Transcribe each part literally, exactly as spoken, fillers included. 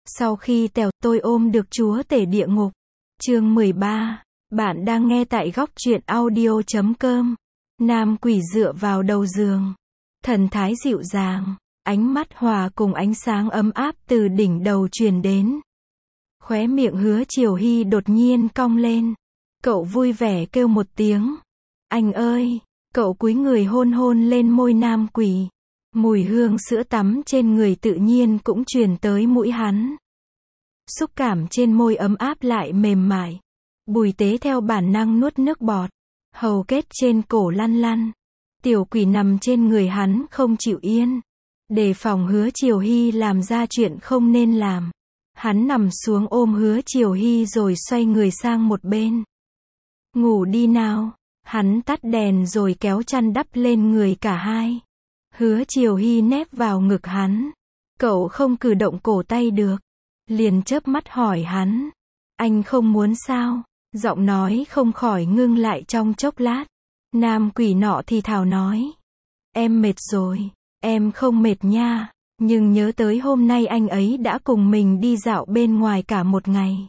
Sau khi tèo, tôi ôm được chúa tể địa ngục. Chương mười ba. Bạn đang nghe tại góc truyện audio chấm com. Nam quỷ dựa vào đầu giường. Thần thái dịu dàng, ánh mắt hòa cùng ánh sáng ấm áp từ đỉnh đầu truyền đến. Khóe miệng Hứa Triều Hy đột nhiên cong lên. Cậu vui vẻ kêu một tiếng. Anh ơi! Cậu cúi người hôn hôn lên môi nam quỷ. Mùi hương sữa tắm trên người tự nhiên cũng truyền tới mũi hắn. Xúc cảm trên môi ấm áp lại mềm mại. Bùi Tế theo bản năng nuốt nước bọt. Hầu kết trên cổ lăn lăn. Tiểu quỷ nằm trên người hắn không chịu yên. Đề phòng Hứa Triều Hy làm ra chuyện không nên làm. Hắn nằm xuống ôm Hứa Triều Hy rồi xoay người sang một bên. Ngủ đi nào. Hắn tắt đèn rồi kéo chăn đắp lên người cả hai. Hứa Triều Hy nép vào ngực hắn. Cậu không cử động cổ tay được. Liền chớp mắt hỏi hắn. Anh không muốn sao? Giọng nói không khỏi ngưng lại trong chốc lát. Nam quỷ nọ thì thào nói. Em mệt rồi. Em không mệt nha. Nhưng nhớ tới hôm nay anh ấy đã cùng mình đi dạo bên ngoài cả một ngày.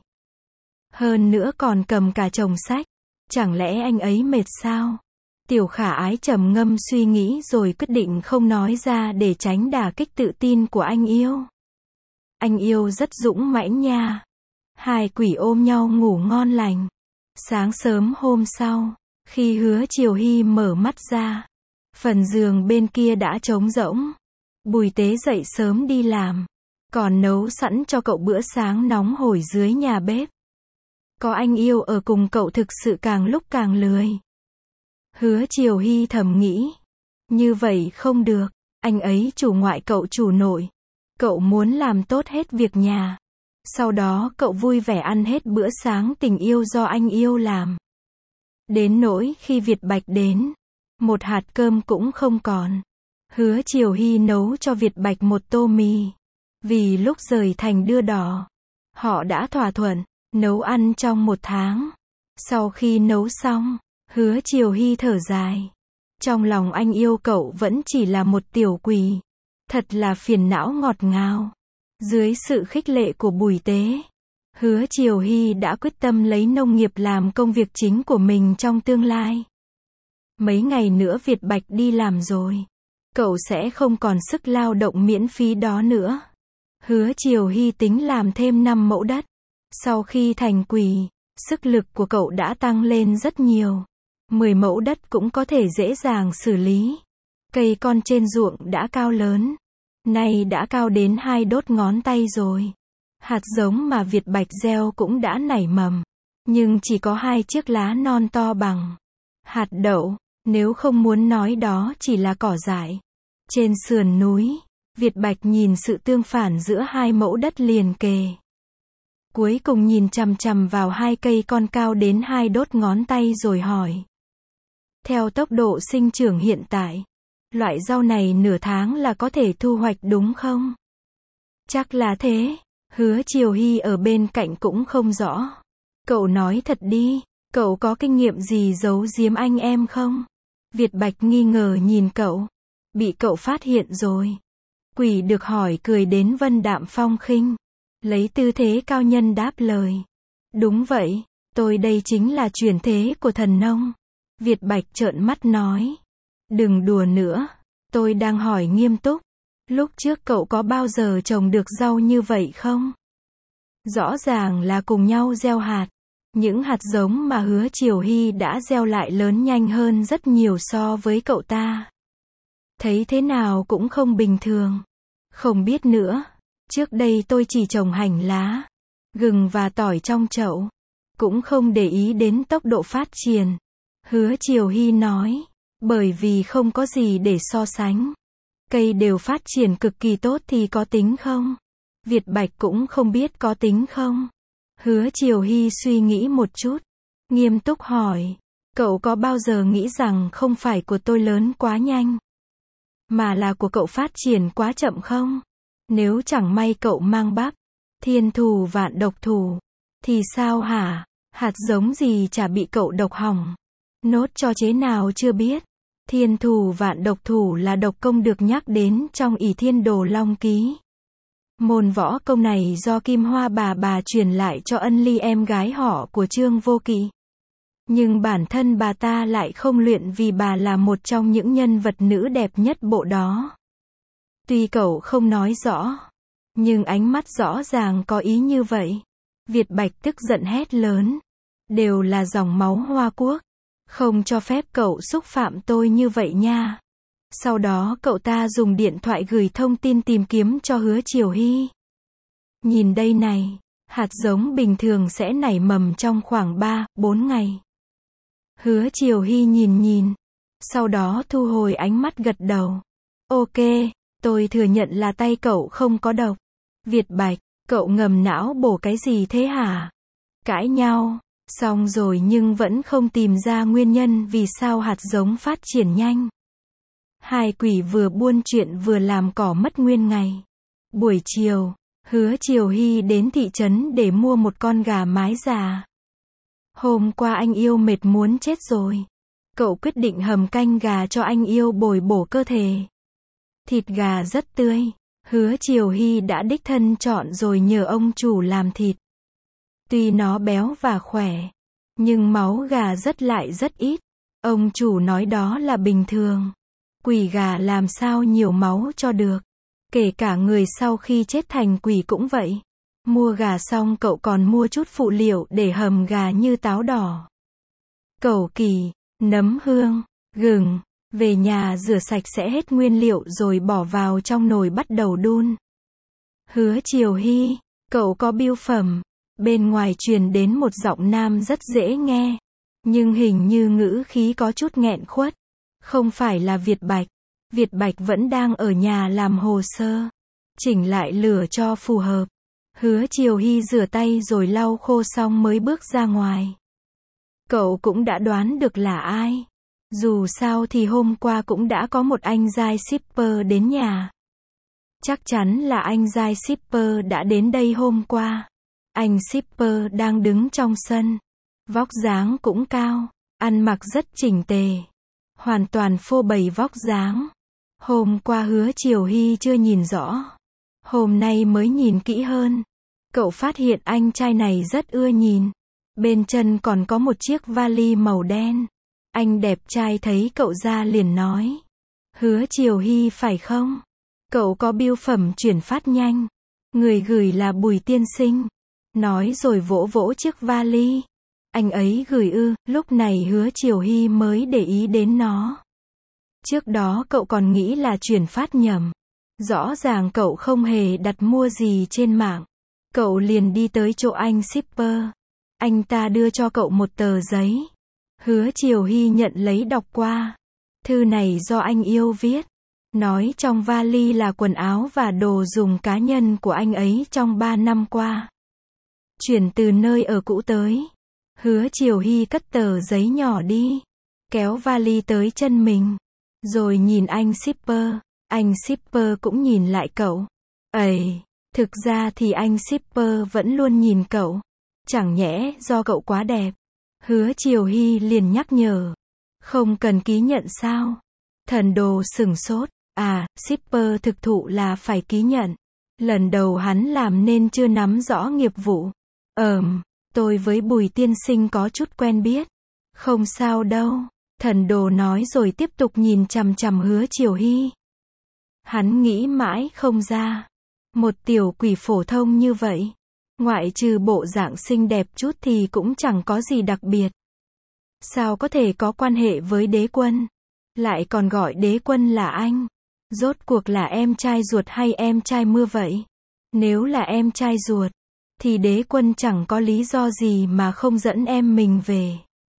Hơn nữa còn cầm cả chồng sách. Chẳng lẽ anh ấy mệt sao? Tiểu Khả Ái trầm ngâm suy nghĩ rồi quyết định không nói ra để tránh đả kích tự tin của anh yêu. Anh yêu rất dũng mãnh nha. Hai quỷ ôm nhau ngủ ngon lành. Sáng sớm hôm sau, khi Hứa Triều Hy mở mắt ra, phần giường bên kia đã trống rỗng. Bùi Tế dậy sớm đi làm, còn nấu sẵn cho cậu bữa sáng nóng hổi dưới nhà bếp. Có anh yêu ở cùng cậu thực sự càng lúc càng lười. Hứa Triều Hy thầm nghĩ. Như vậy không được, anh ấy chủ ngoại cậu chủ nội. Cậu muốn làm tốt hết việc nhà. Sau đó cậu vui vẻ ăn hết bữa sáng tình yêu do anh yêu làm. Đến nỗi khi Việt Bạch đến, một hạt cơm cũng không còn. Hứa Triều Hy nấu cho Việt Bạch một tô mì. Vì lúc rời thành đưa đỏ, họ đã thỏa thuận nấu ăn trong một tháng. Sau khi nấu xong, Hứa Triều Hy thở dài. Trong lòng anh yêu cậu vẫn chỉ là một tiểu quỷ. Thật là phiền não ngọt ngào. Dưới sự khích lệ của Bùi Tế, Hứa Triều Hy đã quyết tâm lấy nông nghiệp làm công việc chính của mình trong tương lai. Mấy ngày nữa Việt Bạch đi làm rồi. Cậu sẽ không còn sức lao động miễn phí đó nữa. Hứa Triều Hy tính làm thêm năm mẫu đất. Sau khi thành quỷ, sức lực của cậu đã tăng lên rất nhiều. mười mẫu đất cũng có thể dễ dàng xử lý. Cây con trên ruộng đã cao lớn. Nay đã cao đến hai đốt ngón tay rồi. Hạt giống mà Việt Bạch gieo cũng đã nảy mầm. Nhưng chỉ có hai chiếc lá non to bằng hạt đậu. Nếu không muốn nói đó chỉ là cỏ dại. Trên sườn núi, Việt Bạch nhìn sự tương phản giữa hai mẫu đất liền kề. Cuối cùng nhìn chằm chằm vào hai cây con cao đến hai đốt ngón tay rồi hỏi. Theo tốc độ sinh trưởng hiện tại, loại rau này nửa tháng là có thể thu hoạch đúng không? Chắc là thế. Hứa Triều Hy ở bên cạnh cũng không rõ. Cậu nói thật đi, cậu có kinh nghiệm gì giấu giếm anh em không? Việt Bạch nghi ngờ nhìn cậu. Bị cậu phát hiện rồi. Quỷ được hỏi cười đến vân đạm phong khinh. Lấy tư thế cao nhân đáp lời. Đúng vậy, tôi đây chính là chuyển thế của thần nông. Việt Bạch trợn mắt nói. Đừng đùa nữa, tôi đang hỏi nghiêm túc. Lúc trước cậu có bao giờ trồng được rau như vậy không? Rõ ràng là cùng nhau gieo hạt. Những hạt giống mà Hứa Triều Hy đã gieo lại lớn nhanh hơn rất nhiều so với cậu ta. Thấy thế nào cũng không bình thường. Không biết nữa. Trước đây tôi chỉ trồng hành lá, gừng và tỏi trong chậu. Cũng không để ý đến tốc độ phát triển. Hứa Triều Hy nói. Bởi vì không có gì để so sánh. Cây đều phát triển cực kỳ tốt thì có tính không? Việt Bạch cũng không biết có tính không? Hứa Triều Hy suy nghĩ một chút. Nghiêm túc hỏi. Cậu có bao giờ nghĩ rằng không phải của tôi lớn quá nhanh, mà là của cậu phát triển quá chậm không? Nếu chẳng may cậu mang bắp, thiên thù vạn độc thủ, thì sao hả? Hạt giống gì chả bị cậu độc hỏng. Nốt cho chế nào chưa biết. Thiên thù vạn độc thủ là độc công được nhắc đến trong Ỷ Thiên Đồ Long Ký. Môn võ công này do Kim Hoa bà bà truyền lại cho Ân Ly em gái họ của Trương Vô Kỵ. Nhưng bản thân bà ta lại không luyện vì bà là một trong những nhân vật nữ đẹp nhất bộ đó. Tuy cậu không nói rõ, nhưng ánh mắt rõ ràng có ý như vậy. Việt Bạch tức giận hét lớn. Đều là dòng máu Hoa Quốc. Không cho phép cậu xúc phạm tôi như vậy nha. Sau đó cậu ta dùng điện thoại gửi thông tin tìm kiếm cho Hứa Triều Hy. Nhìn đây này, hạt giống bình thường sẽ nảy mầm trong khoảng ba, bốn ngày. Hứa Triều Hy nhìn nhìn, sau đó thu hồi ánh mắt gật đầu. Ok, tôi thừa nhận là tay cậu không có độc. Việt Bạch, cậu ngầm não bổ cái gì thế hả? Cãi nhau, xong rồi nhưng vẫn không tìm ra nguyên nhân vì sao hạt giống phát triển nhanh. Hai quỷ vừa buôn chuyện vừa làm cỏ mất nguyên ngày. Buổi chiều, Hứa Triều Hy đến thị trấn để mua một con gà mái già. Hôm qua anh yêu mệt muốn chết rồi. Cậu quyết định hầm canh gà cho anh yêu bồi bổ cơ thể. Thịt gà rất tươi. Hứa Triều Hy đã đích thân chọn rồi nhờ ông chủ làm thịt. Tuy nó béo và khỏe, nhưng máu gà rất lại rất ít. Ông chủ nói đó là bình thường. Quỷ gà làm sao nhiều máu cho được. Kể cả người sau khi chết thành quỷ cũng vậy. Mua gà xong cậu còn mua chút phụ liệu để hầm gà như táo đỏ, cẩu kỳ, nấm hương, gừng. Về nhà rửa sạch sẽ hết nguyên liệu rồi bỏ vào trong nồi bắt đầu đun. Hứa Triều Hy, cậu có bưu phẩm. Bên ngoài truyền đến một giọng nam rất dễ nghe, nhưng hình như ngữ khí có chút nghẹn khuất. Không phải là Việt Bạch. Việt Bạch vẫn đang ở nhà làm hồ sơ, chỉnh lại lửa cho phù hợp. Hứa Triều Hy rửa tay rồi lau khô xong mới bước ra ngoài. Cậu cũng đã đoán được là ai. Dù sao thì hôm qua cũng đã có một anh giai shipper đến nhà. Chắc chắn là anh giai shipper đã đến đây hôm qua. Anh shipper đang đứng trong sân. Vóc dáng cũng cao, ăn mặc rất chỉnh tề. Hoàn toàn phô bày vóc dáng. Hôm qua Hứa Triều Hy chưa nhìn rõ. Hôm nay mới nhìn kỹ hơn. Cậu phát hiện anh trai này rất ưa nhìn. Bên chân còn có một chiếc vali màu đen. Anh đẹp trai thấy cậu ra liền nói. Hứa Triều Hy phải không? Cậu có bưu phẩm chuyển phát nhanh. Người gửi là Bùi tiên sinh. Nói rồi vỗ vỗ chiếc vali. Anh ấy gửi ư, lúc này Hứa Triều Hy mới để ý đến nó. Trước đó cậu còn nghĩ là chuyển phát nhầm. Rõ ràng cậu không hề đặt mua gì trên mạng. Cậu liền đi tới chỗ anh shipper. Anh ta đưa cho cậu một tờ giấy. Hứa Triều Hy nhận lấy đọc qua. Thư này do anh yêu viết. Nói trong vali là quần áo và đồ dùng cá nhân của anh ấy trong ba năm qua. Chuyển từ nơi ở cũ tới. Hứa Triều Hy cất tờ giấy nhỏ đi. Kéo vali tới chân mình. Rồi nhìn anh shipper. Anh shipper cũng nhìn lại cậu. Ây, thực ra thì anh shipper vẫn luôn nhìn cậu. Chẳng nhẽ do cậu quá đẹp. Hứa Triều Hy liền nhắc nhở. Không cần ký nhận sao? Thần đồ sửng sốt. À, shipper thực thụ là phải ký nhận. Lần đầu hắn làm nên chưa nắm rõ nghiệp vụ. Ờm, tôi với Bùi tiên sinh có chút quen biết. Không sao đâu. Thần đồ nói rồi tiếp tục nhìn chằm chằm Hứa Triều Hy. Hắn nghĩ mãi không ra. Một tiểu quỷ phổ thông như vậy. Ngoại trừ bộ dạng xinh đẹp chút thì cũng chẳng có gì đặc biệt. Sao có thể có quan hệ với đế quân? Lại còn gọi đế quân là anh. Rốt cuộc là em trai ruột hay em trai mưa vậy? Nếu là em trai ruột, thì đế quân chẳng có lý do gì mà không dẫn em mình về.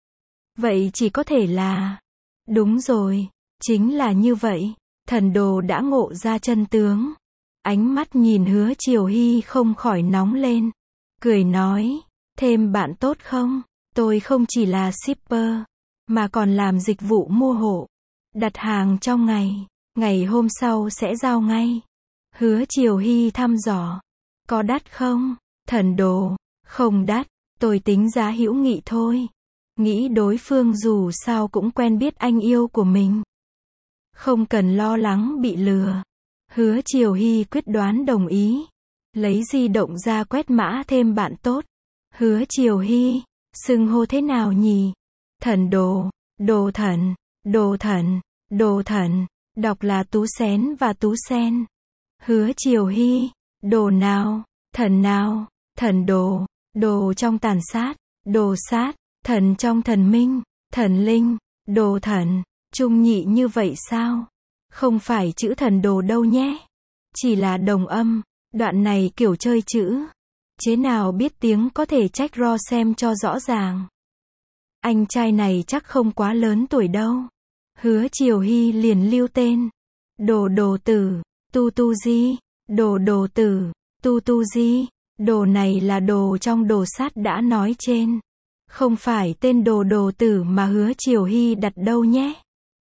Vậy chỉ có thể là... Đúng rồi, chính là như vậy. Thần đồ đã ngộ ra chân tướng. Ánh mắt nhìn Hứa Triều Hy không khỏi nóng lên. Cười nói, thêm bạn tốt không? Tôi không chỉ là shipper, mà còn làm dịch vụ mua hộ. Đặt hàng trong ngày, ngày hôm sau sẽ giao ngay. Hứa Triều Hy thăm dò. Có đắt không? Thần đồ, không đắt, tôi tính giá hữu nghị thôi. Nghĩ đối phương dù sao cũng quen biết anh yêu của mình. Không cần lo lắng bị lừa. Hứa Triều Hy quyết đoán đồng ý. Lấy di động ra quét mã thêm bạn tốt. Hứa Triều Hy, xưng hô thế nào nhỉ? Thần đồ, đồ thần, đồ thần, đồ thần, đọc là Tú Xén và Tú Sen. Hứa Triều Hy, đồ nào, thần nào, thần đồ, đồ trong tàn sát, đồ sát, thần trong thần minh, thần linh, đồ thần, trung nhị như vậy sao? Không phải chữ thần đồ đâu nhé. Chỉ là đồng âm, đoạn này kiểu chơi chữ. Chế nào biết tiếng có thể trách ro xem cho rõ ràng. Anh trai này chắc không quá lớn tuổi đâu. Hứa Triều Hy liền lưu tên. Đồ đồ tử, tu tu di, đồ đồ tử, tu tu di, đồ này là đồ trong đồ sát đã nói trên. Không phải tên đồ đồ tử mà Hứa Triều Hy đặt đâu nhé.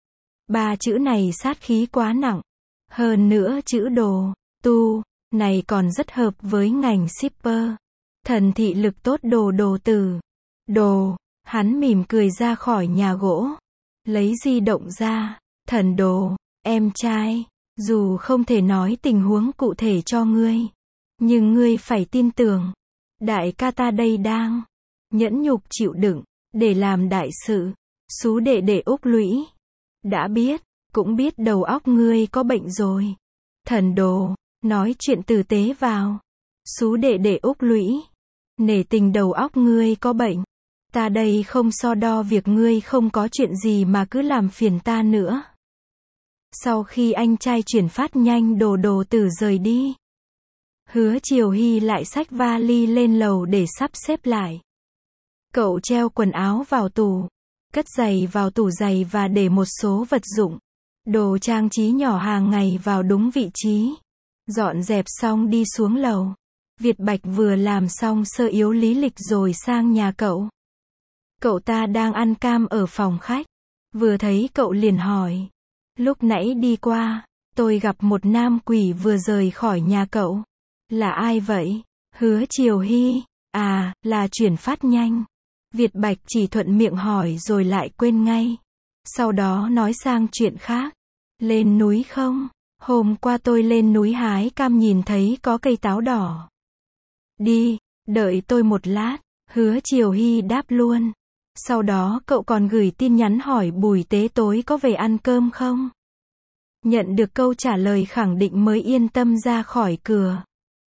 Ba chữ này sát khí quá nặng. Hơn nữa chữ đồ, tu, này còn rất hợp với ngành shipper. Thần thị lực tốt đồ đồ tử. Đồ, hắn mỉm cười ra khỏi nhà gỗ. Lấy di động ra. Thần đồ, em trai, dù không thể nói tình huống cụ thể cho ngươi, nhưng ngươi phải tin tưởng. Đại ca ta đây đang nhẫn nhục chịu đựng, để làm đại sự. Xú đệ đệ Úc Lũy. Đã biết, cũng biết đầu óc ngươi có bệnh rồi. Thần đồ, nói chuyện tử tế vào. Xú đệ đệ Úc Lũy. Nể tình đầu óc ngươi có bệnh. Ta đây không so đo việc ngươi không có chuyện gì mà cứ làm phiền ta nữa. Sau khi anh trai chuyển phát nhanh đồ đồ tử rời đi, Hứa Triều Hy lại xách vali lên lầu để sắp xếp lại. Cậu treo quần áo vào tủ, cất giày vào tủ giày và để một số vật dụng, đồ trang trí nhỏ hàng ngày vào đúng vị trí. Dọn dẹp xong đi xuống lầu. Việt Bạch vừa làm xong sơ yếu lý lịch rồi sang nhà cậu. Cậu ta đang ăn cam ở phòng khách. Vừa thấy cậu liền hỏi. Lúc nãy đi qua, tôi gặp một nam quỷ vừa rời khỏi nhà cậu. Là ai vậy? Hứa Triều Hy. À, là chuyển phát nhanh. Việt Bạch chỉ thuận miệng hỏi rồi lại quên ngay. Sau đó nói sang chuyện khác. Lên núi không? Hôm qua tôi lên núi hái cam nhìn thấy có cây táo đỏ. Đi, đợi tôi một lát. Hứa Triều Hy đáp luôn. Sau đó cậu còn gửi tin nhắn hỏi Bùi Tế tối có về ăn cơm không? Nhận được câu trả lời khẳng định mới yên tâm ra khỏi cửa.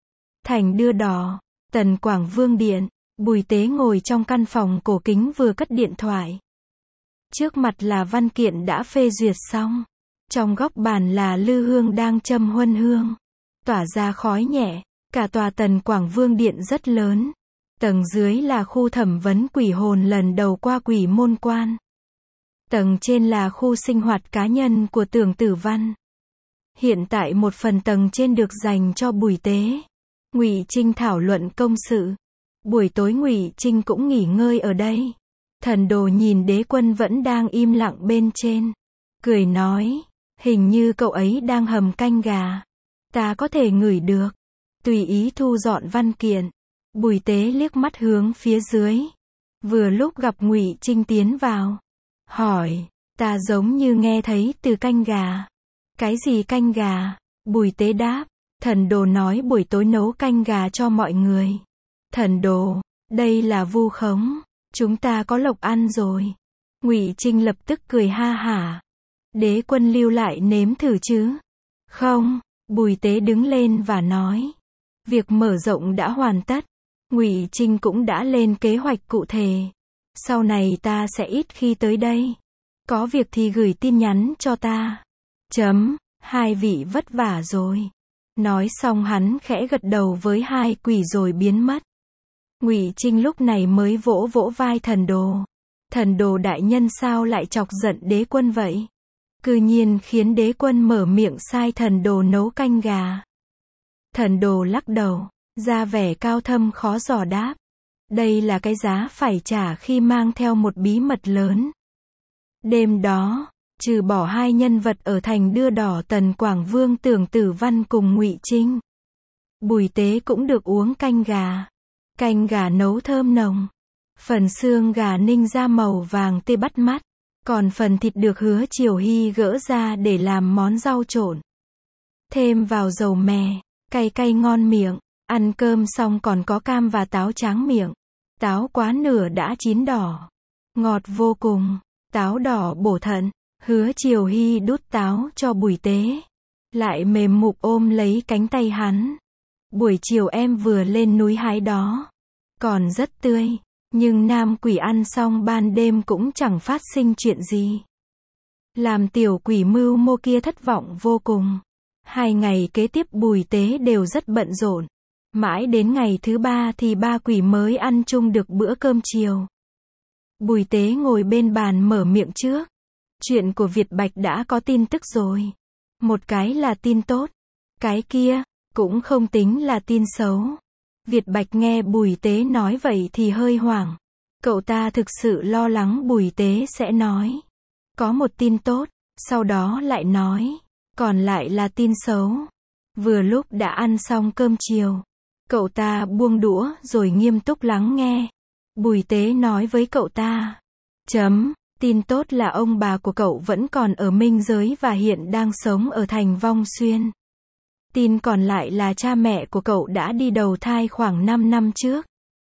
Thành đưa đỏ, Tần Quảng Vương Điện, Bùi Tế ngồi trong căn phòng cổ kính vừa cất điện thoại. Trước mặt là văn kiện đã phê duyệt xong. Trong góc bàn là lư hương đang châm huân hương. Tỏa ra khói nhẹ. Cả tòa Tần Quảng Vương Điện rất lớn. Tầng dưới là khu thẩm vấn quỷ hồn lần đầu qua quỷ môn quan. Tầng trên là khu sinh hoạt cá nhân của Tưởng Tử Văn. Hiện tại một phần tầng trên được dành cho Bùi Tế, Ngụy Trinh thảo luận công sự. Buổi tối Ngụy Trinh cũng nghỉ ngơi ở đây. Thần đồ nhìn Đế Quân vẫn đang im lặng bên trên. Cười nói, hình như cậu ấy đang hầm canh gà. Ta có thể ngửi được. Tùy ý thu dọn văn kiện. Bùi Tế liếc mắt hướng phía dưới. Vừa lúc gặp Ngụy Trinh tiến vào. Hỏi, ta giống như nghe thấy từ canh gà. Cái gì canh gà? Bùi Tế đáp, thần đồ nói buổi tối nấu canh gà cho mọi người. Thần đồ, đây là vu khống. Chúng ta có lộc ăn rồi. Ngụy Trinh lập tức cười ha hả. Đế Quân lưu lại nếm thử chứ? Không. Bùi Tế đứng lên và nói. Việc mở rộng đã hoàn tất. Ngụy Trinh cũng đã lên kế hoạch cụ thể. Sau này ta sẽ ít khi tới đây. Có việc thì gửi tin nhắn cho ta. Chấm, hai vị vất vả rồi. Nói xong hắn khẽ gật đầu với hai quỷ rồi biến mất. Ngụy Trinh lúc này mới vỗ vỗ vai thần đồ. Thần đồ đại nhân sao lại chọc giận Đế Quân vậy? Cư nhiên khiến Đế Quân mở miệng sai thần đồ nấu canh gà. Thần đồ lắc đầu, ra vẻ cao thâm khó dò đáp. Đây là cái giá phải trả khi mang theo một bí mật lớn. Đêm đó, trừ bỏ hai nhân vật ở thành đưa đỏ Tần Quảng Vương Tưởng Tử Văn cùng Ngụy Trinh, Bùi Tế cũng được uống canh gà. Canh gà nấu thơm nồng. Phần xương gà ninh ra màu vàng tê bắt mắt. Còn phần thịt được Hứa Triều Hy gỡ ra để làm món rau trộn. Thêm vào dầu mè, cay cay ngon miệng. Ăn cơm xong còn có cam và táo tráng miệng. Táo quá nửa đã chín đỏ. Ngọt vô cùng. Táo đỏ bổ thận. Hứa Triều Hy đút táo cho Bùi Tế. Lại mềm mục ôm lấy cánh tay hắn. Buổi chiều em vừa lên núi hái đó. Còn rất tươi. Nhưng nam quỷ ăn xong ban đêm cũng chẳng phát sinh chuyện gì. Làm tiểu quỷ mưu mô kia thất vọng vô cùng. Hai ngày kế tiếp Bùi Tế đều rất bận rộn. Mãi đến ngày thứ ba thì ba quỷ mới ăn chung được bữa cơm chiều. Bùi Tế ngồi bên bàn mở miệng trước. Chuyện của Việt Bạch đã có tin tức rồi. Một cái là tin tốt. Cái kia, cũng không tính là tin xấu. Việt Bạch nghe Bùi Tế nói vậy thì hơi hoảng. Cậu ta thực sự lo lắng Bùi Tế sẽ nói. Có một tin tốt, sau đó lại nói. Còn lại là tin xấu. Vừa lúc đã ăn xong cơm chiều. Cậu ta buông đũa rồi nghiêm túc lắng nghe. Bùi Tế nói với cậu ta. Chấm, tin tốt là ông bà của cậu vẫn còn ở minh giới và hiện đang sống ở thành Vong Xuyên. Tin còn lại là cha mẹ của cậu đã đi đầu thai khoảng năm năm trước.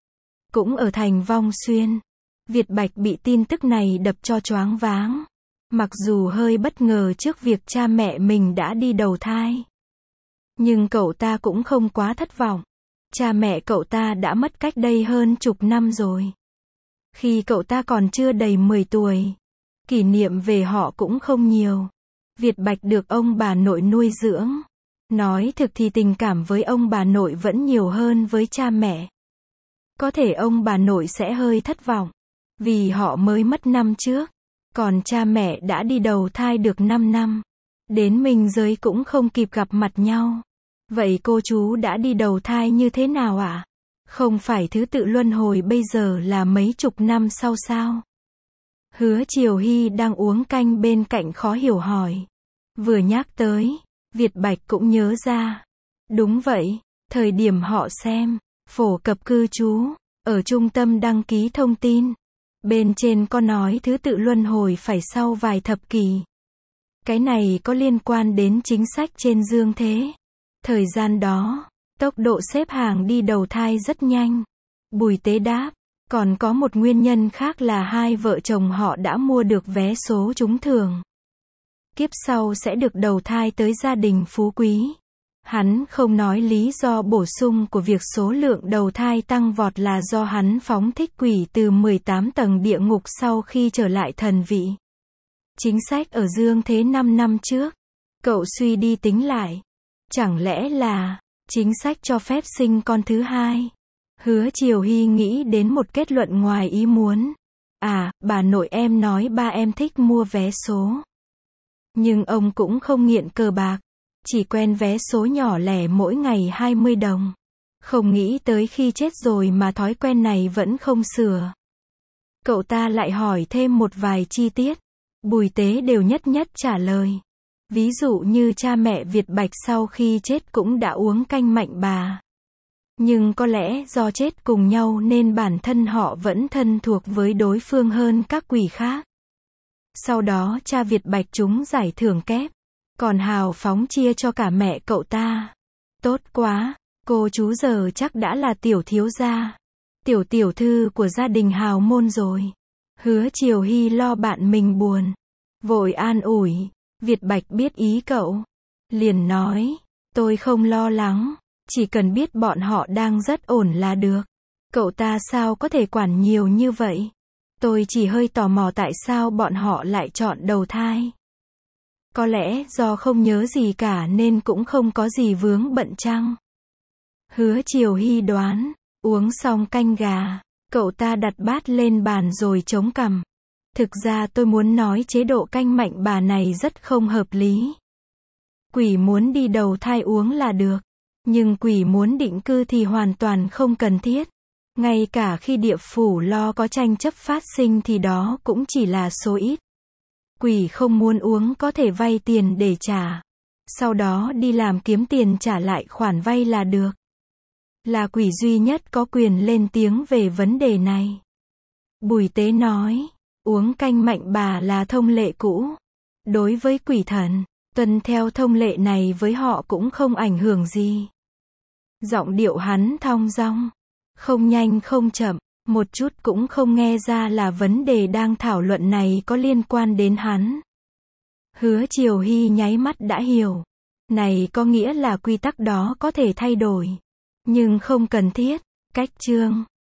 Cũng ở thành Vong Xuyên. Việt Bạch bị tin tức này đập cho choáng váng. Mặc dù hơi bất ngờ trước việc cha mẹ mình đã đi đầu thai. Nhưng cậu ta cũng không quá thất vọng. Cha mẹ cậu ta đã mất cách đây hơn chục năm rồi. Khi cậu ta còn chưa đầy mười tuổi. Kỷ niệm về họ cũng không nhiều. Việt Bạch được ông bà nội nuôi dưỡng. Nói thực thì tình cảm với ông bà nội vẫn nhiều hơn với cha mẹ. Có thể ông bà nội sẽ hơi thất vọng. Vì họ mới mất năm trước. Còn cha mẹ đã đi đầu thai được năm năm. Đến minh giới cũng không kịp gặp mặt nhau. Vậy cô chú đã đi đầu thai như thế nào ạ? À? Không phải thứ tự luân hồi bây giờ là mấy chục năm sau sao? Hứa Triều Hy đang uống canh bên cạnh khó hiểu hỏi. Vừa nhắc tới, Việt Bạch cũng nhớ ra. Đúng vậy, thời điểm họ xem, phổ cập cư trú, ở trung tâm đăng ký thông tin. Bên trên có nói thứ tự luân hồi phải sau vài thập kỷ. Cái này có liên quan đến chính sách trên dương thế. Thời gian đó, tốc độ xếp hàng đi đầu thai rất nhanh. Bùi Tế đáp, còn có một nguyên nhân khác là hai vợ chồng họ đã mua được vé số trúng thưởng. Kiếp sau sẽ được đầu thai tới gia đình phú quý. Hắn không nói lý do bổ sung của việc số lượng đầu thai tăng vọt là do hắn phóng thích quỷ từ mười tám tầng địa ngục sau khi trở lại thần vị. Chính sách ở dương thế năm năm trước. Cậu suy đi tính lại. Chẳng lẽ là chính sách cho phép sinh con thứ hai? Hứa Triều Hy nghĩ đến một kết luận ngoài ý muốn. À, bà nội em nói ba em thích mua vé số. Nhưng ông cũng không nghiện cờ bạc. Chỉ quen vé số nhỏ lẻ mỗi ngày hai mươi đồng. Không nghĩ tới khi chết rồi mà thói quen này vẫn không sửa. Cậu ta lại hỏi thêm một vài chi tiết. Bùi Tế đều nhất nhất trả lời. Ví dụ như cha mẹ Việt Bạch sau khi chết cũng đã uống canh mạnh bà. Nhưng có lẽ do chết cùng nhau nên bản thân họ vẫn thân thuộc với đối phương hơn các quỷ khác. Sau đó cha Việt Bạch trúng giải thưởng kép. Còn hào phóng chia cho cả mẹ cậu ta. Tốt quá, cô chú giờ chắc đã là tiểu thiếu gia. Tiểu tiểu thư của gia đình hào môn rồi. Hứa Triều Hy lo bạn mình buồn. Vội an ủi. Việt Bạch biết ý cậu. Liền nói, tôi không lo lắng. Chỉ cần biết bọn họ đang rất ổn là được. Cậu ta sao có thể quản nhiều như vậy? Tôi chỉ hơi tò mò tại sao bọn họ lại chọn đầu thai. Có lẽ do không nhớ gì cả nên cũng không có gì vướng bận chăng? Hứa Triều Hy đoán. Uống xong canh gà, cậu ta đặt bát lên bàn rồi chống cằm. Thực ra tôi muốn nói chế độ canh mạnh bà này rất không hợp lý. Quỷ muốn đi đầu thai uống là được. Nhưng quỷ muốn định cư thì hoàn toàn không cần thiết. Ngay cả khi địa phủ lo có tranh chấp phát sinh thì đó cũng chỉ là số ít. Quỷ không muốn uống có thể vay tiền để trả. Sau đó đi làm kiếm tiền trả lại khoản vay là được. Là quỷ duy nhất có quyền lên tiếng về vấn đề này. Bùi Tế nói, uống canh mạnh bà là thông lệ cũ. Đối với quỷ thần, tuân theo thông lệ này với họ cũng không ảnh hưởng gì. Giọng điệu hắn thong dong, không nhanh không chậm, một chút cũng không nghe ra là vấn đề đang thảo luận này có liên quan đến hắn. Hứa Triều Hy nháy mắt đã hiểu. Này có nghĩa là quy tắc đó có thể thay đổi, nhưng không cần thiết. Cách chương